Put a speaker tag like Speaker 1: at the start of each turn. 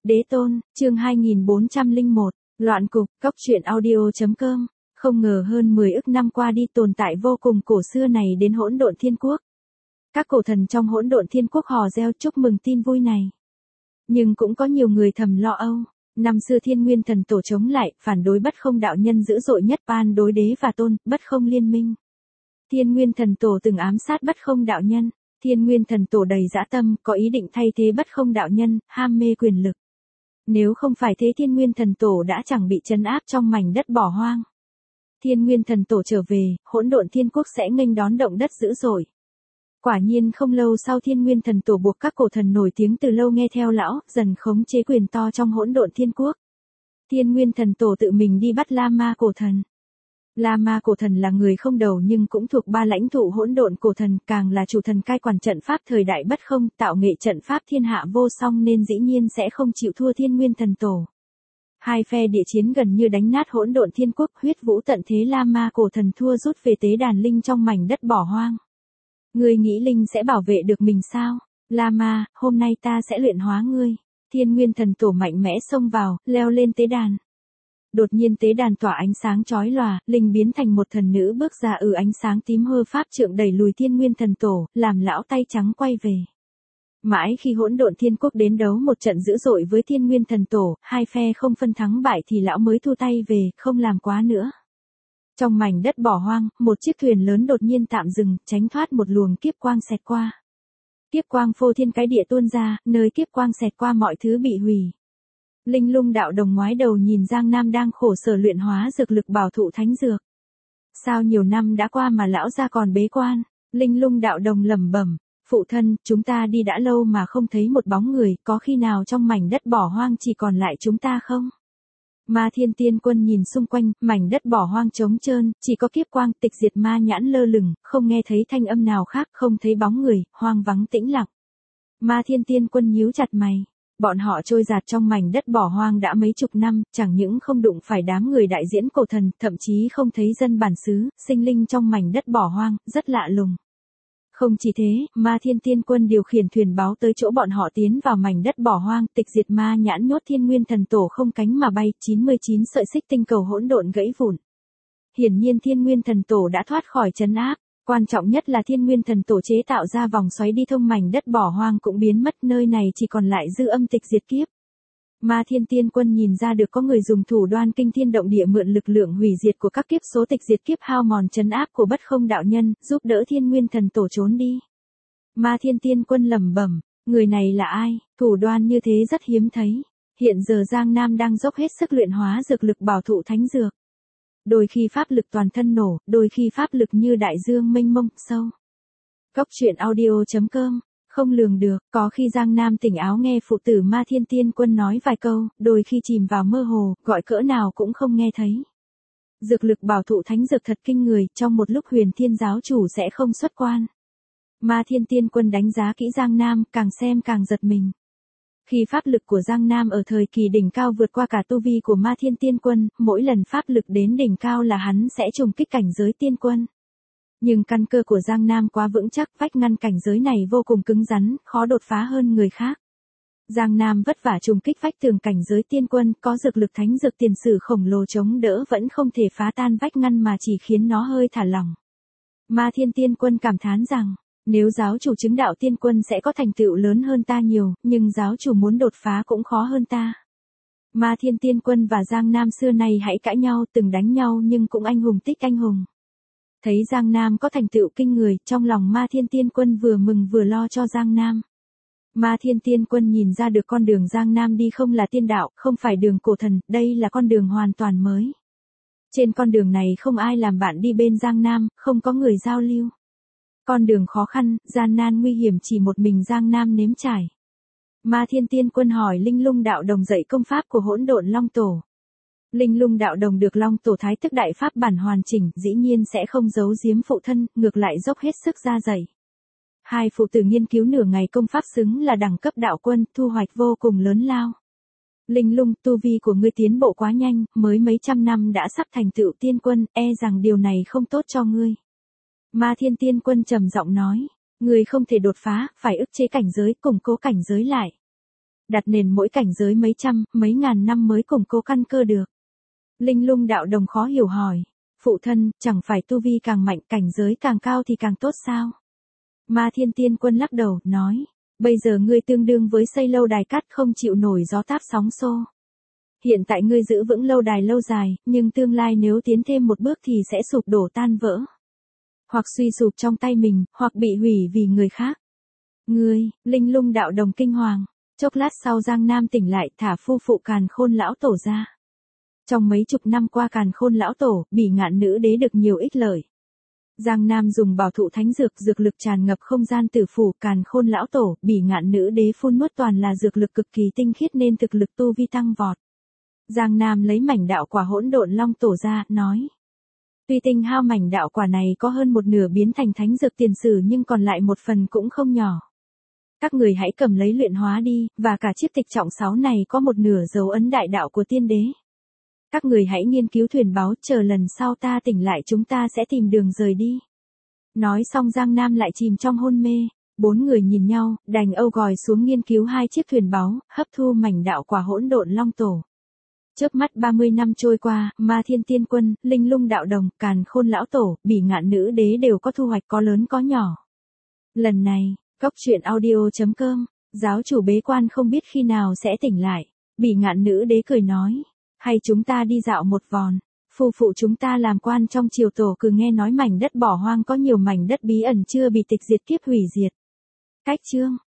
Speaker 1: Đế tôn, chương 2401, loạn cục, cóc truyện audio.com. Không ngờ hơn 10 ức năm qua đi tồn tại vô cùng cổ xưa này đến hỗn độn thiên quốc. Các cổ thần trong hỗn độn thiên quốc hò reo chúc mừng tin vui này. Nhưng cũng có nhiều người thầm lo âu. Năm xưa Thiên Nguyên Thần Tổ chống lại, phản đối Bất Không đạo nhân dữ dội nhất, van đối đế và tôn, Bất Không liên minh. Thiên Nguyên Thần Tổ từng ám sát Bất Không đạo nhân. Thiên Nguyên Thần Tổ đầy dã tâm, có ý định thay thế Bất Không đạo nhân, ham mê quyền lực. Nếu không phải thế Thiên Nguyên Thần Tổ đã chẳng bị trấn áp trong mảnh đất bỏ hoang. Thiên Nguyên Thần Tổ trở về, hỗn độn thiên quốc sẽ nghênh đón động đất dữ dội. Quả nhiên không lâu sau Thiên Nguyên Thần Tổ buộc các cổ thần nổi tiếng từ lâu nghe theo lão, dần khống chế quyền to trong hỗn độn thiên quốc. Thiên Nguyên Thần Tổ tự mình đi bắt La Ma cổ thần. La Ma cổ thần là người không đầu nhưng cũng thuộc ba lãnh tụ hỗn độn cổ thần, càng là chủ thần cai quản trận pháp thời đại Bất Không, tạo nghệ trận pháp thiên hạ vô song nên dĩ nhiên sẽ không chịu thua Thiên Nguyên Thần Tổ. Hai phe địa chiến gần như đánh nát hỗn độn thiên quốc, huyết vũ tận thế. La Ma cổ thần thua rút về tế đàn linh trong mảnh đất bỏ hoang. Ngươi nghĩ linh sẽ bảo vệ được mình sao? La Ma, hôm nay ta sẽ luyện hóa ngươi. Thiên Nguyên Thần Tổ mạnh mẽ xông vào, leo lên tế đàn. Đột nhiên tế đàn tỏa ánh sáng chói lòa, linh biến thành một thần nữ bước ra, ánh sáng tím hơ pháp trượng đẩy lùi Thiên Nguyên Thần Tổ, làm lão tay trắng quay về. Mãi khi hỗn độn thiên quốc đến đấu một trận dữ dội với Thiên Nguyên Thần Tổ, hai phe không phân thắng bại thì lão mới thu tay về, không làm quá nữa. Trong mảnh đất bỏ hoang, một chiếc thuyền lớn đột nhiên tạm dừng, tránh thoát một luồng kiếp quang xẹt qua. Kiếp quang phô thiên cái địa tuôn ra, nơi kiếp quang xẹt qua mọi thứ bị hủy. Linh Lung đạo đồng ngoái đầu nhìn Giang Nam đang khổ sở luyện hóa dược lực bảo thụ thánh dược. Sao nhiều năm đã qua mà lão gia còn bế quan? Linh Lung đạo đồng lẩm bẩm, phụ thân, chúng ta đi đã lâu mà không thấy một bóng người, có khi nào trong mảnh đất bỏ hoang chỉ còn lại chúng ta không? Ma Thiên Tiên Quân nhìn xung quanh, mảnh đất bỏ hoang trống trơn, chỉ có kiếp quang tịch diệt ma nhãn lơ lửng, không nghe thấy thanh âm nào khác, không thấy bóng người, hoang vắng tĩnh lặng. Ma Thiên Tiên Quân nhíu chặt mày. Bọn họ trôi dạt trong mảnh đất bỏ hoang đã mấy chục năm, chẳng những không đụng phải đám người đại diễn cổ thần, thậm chí không thấy dân bản xứ, sinh linh trong mảnh đất bỏ hoang, rất lạ lùng. Không chỉ thế, Ma Thiên Tiên Quân điều khiển thuyền báo tới chỗ bọn họ tiến vào mảnh đất bỏ hoang, tịch diệt ma nhãn nhốt Thiên Nguyên Thần Tổ không cánh mà bay, 99 sợi xích tinh cầu hỗn độn gãy vụn. Hiển nhiên Thiên Nguyên Thần Tổ đã thoát khỏi trấn áp. Quan trọng nhất là Thiên Nguyên Thần Tổ chế tạo ra vòng xoáy đi thông mảnh đất bỏ hoang cũng biến mất, nơi này chỉ còn lại dư âm tịch diệt kiếp. Ma Thiên Tiên Quân nhìn ra được có người dùng thủ đoan kinh thiên động địa mượn lực lượng hủy diệt của các kiếp số tịch diệt kiếp hao mòn trấn áp của Bất Không đạo nhân, giúp đỡ Thiên Nguyên Thần Tổ trốn đi. Ma Thiên Tiên Quân lẩm bẩm, người này là ai, thủ đoan như thế rất hiếm thấy. Hiện giờ Giang Nam đang dốc hết sức luyện hóa dược lực bảo thụ thánh dược. Đôi khi pháp lực toàn thân nổ, đôi khi pháp lực như đại dương mênh mông, sâu. Cóc truyện audio.com, không lường được, có khi Giang Nam tỉnh áo nghe phụ tử Ma Thiên Tiên Quân nói vài câu, đôi khi chìm vào mơ hồ, gọi cỡ nào cũng không nghe thấy. Dược lực bảo thụ thánh dược thật kinh người, trong một lúc Huyền Thiên giáo chủ sẽ không xuất quan. Ma Thiên Tiên Quân đánh giá kỹ Giang Nam, càng xem càng giật mình. Khi pháp lực của Giang Nam ở thời kỳ đỉnh cao vượt qua cả tu vi của Ma Thiên Tiên Quân, mỗi lần pháp lực đến đỉnh cao là hắn sẽ trùng kích cảnh giới tiên quân. Nhưng căn cơ của Giang Nam quá vững chắc, vách ngăn cảnh giới này vô cùng cứng rắn, khó đột phá hơn người khác. Giang Nam vất vả trùng kích vách tường cảnh giới tiên quân, có dược lực thánh dược tiền sử khổng lồ chống đỡ vẫn không thể phá tan vách ngăn mà chỉ khiến nó hơi thả lỏng. Ma Thiên Tiên Quân cảm thán rằng, nếu giáo chủ chứng đạo tiên quân sẽ có thành tựu lớn hơn ta nhiều, nhưng giáo chủ muốn đột phá cũng khó hơn ta. Ma Thiên Tiên Quân và Giang Nam xưa nay hãy cãi nhau, từng đánh nhau nhưng cũng anh hùng tích anh hùng. Thấy Giang Nam có thành tựu kinh người, trong lòng Ma Thiên Tiên Quân vừa mừng vừa lo cho Giang Nam. Ma Thiên Tiên Quân nhìn ra được con đường Giang Nam đi không là tiên đạo, không phải đường cổ thần, đây là con đường hoàn toàn mới. Trên con đường này không ai làm bạn đi bên Giang Nam, không có người giao lưu. Con đường khó khăn, gian nan nguy hiểm chỉ một mình Giang Nam nếm trải. Ma Thiên Tiên Quân hỏi Linh Lung đạo đồng dạy công pháp của hỗn độn Long Tổ. Linh Lung đạo đồng được Long Tổ thái tức đại pháp bản hoàn chỉnh, dĩ nhiên sẽ không giấu giếm phụ thân, ngược lại dốc hết sức ra dạy. Hai phụ tử nghiên cứu nửa ngày công pháp xứng là đẳng cấp đạo quân, thu hoạch vô cùng lớn lao. Linh Lung, tu vi của ngươi tiến bộ quá nhanh, mới mấy trăm năm đã sắp thành tựu tiên quân, rằng điều này không tốt cho ngươi. Ma Thiên Tiên Quân trầm giọng nói, ngươi không thể đột phá, phải ức chế cảnh giới, củng cố cảnh giới lại. đặt nền mỗi cảnh giới mấy trăm, mấy ngàn năm mới củng cố căn cơ được. Linh Lung đạo đồng khó hiểu hỏi, phụ thân, chẳng phải tu vi càng mạnh cảnh giới càng cao thì càng tốt sao? Ma Thiên Tiên Quân lắc đầu, nói, bây giờ ngươi tương đương với xây lâu đài cát không chịu nổi gió táp sóng xô. Hiện tại ngươi giữ vững lâu đài lâu dài, nhưng tương lai nếu tiến thêm một bước thì sẽ sụp đổ tan vỡ. Hoặc suy sụp trong tay mình, hoặc bị hủy vì người khác. Ngươi, Linh Lung đạo đồng kinh hoàng. Chốc lát sau Giang Nam tỉnh lại thả phu phụ Càn Khôn lão tổ ra. Trong mấy chục năm qua Càn Khôn lão tổ, Bỉ Ngạn nữ đế được nhiều ích lợi. Giang Nam dùng bảo thụ thánh dược, dược lực tràn ngập không gian tử phủ, Càn Khôn lão tổ, Bỉ Ngạn nữ đế phun nuốt toàn là dược lực cực kỳ tinh khiết nên thực lực tu vi tăng vọt. Giang Nam lấy mảnh đạo quả hỗn độn long tổ ra, nói. Tuy tinh hao mảnh đạo quả này có hơn một nửa biến thành thánh dược tiền sử nhưng còn lại một phần cũng không nhỏ. Các người hãy cầm lấy luyện hóa đi, và cả chiếc tịch trọng 6 này có một nửa dấu ấn đại đạo của tiên đế. Các người hãy nghiên cứu thuyền báu, chờ lần sau ta tỉnh lại chúng ta sẽ tìm đường rời đi. Nói xong Giang Nam lại chìm trong hôn mê, 4 người nhìn nhau, đành âu gòi xuống nghiên cứu 2 chiếc thuyền báu, hấp thu mảnh đạo quả hỗn độn long tổ. Chớp mắt 30 năm trôi qua, Ma Thiên Tiên Quân, Linh Lung đạo đồng, Càn Khôn lão tổ, Bỉ Ngạn nữ đế đều có thu hoạch có lớn có nhỏ. Lần này, Cốc Truyện Audio.com, giáo chủ bế quan không biết khi nào sẽ tỉnh lại. Bỉ Ngạn nữ đế cười nói, hay chúng ta đi dạo một vòng. Phu phụ chúng ta làm quan trong triều tổ cứ nghe nói mảnh đất bỏ hoang có nhiều mảnh đất bí ẩn chưa bị tịch diệt kiếp hủy diệt. Cách chương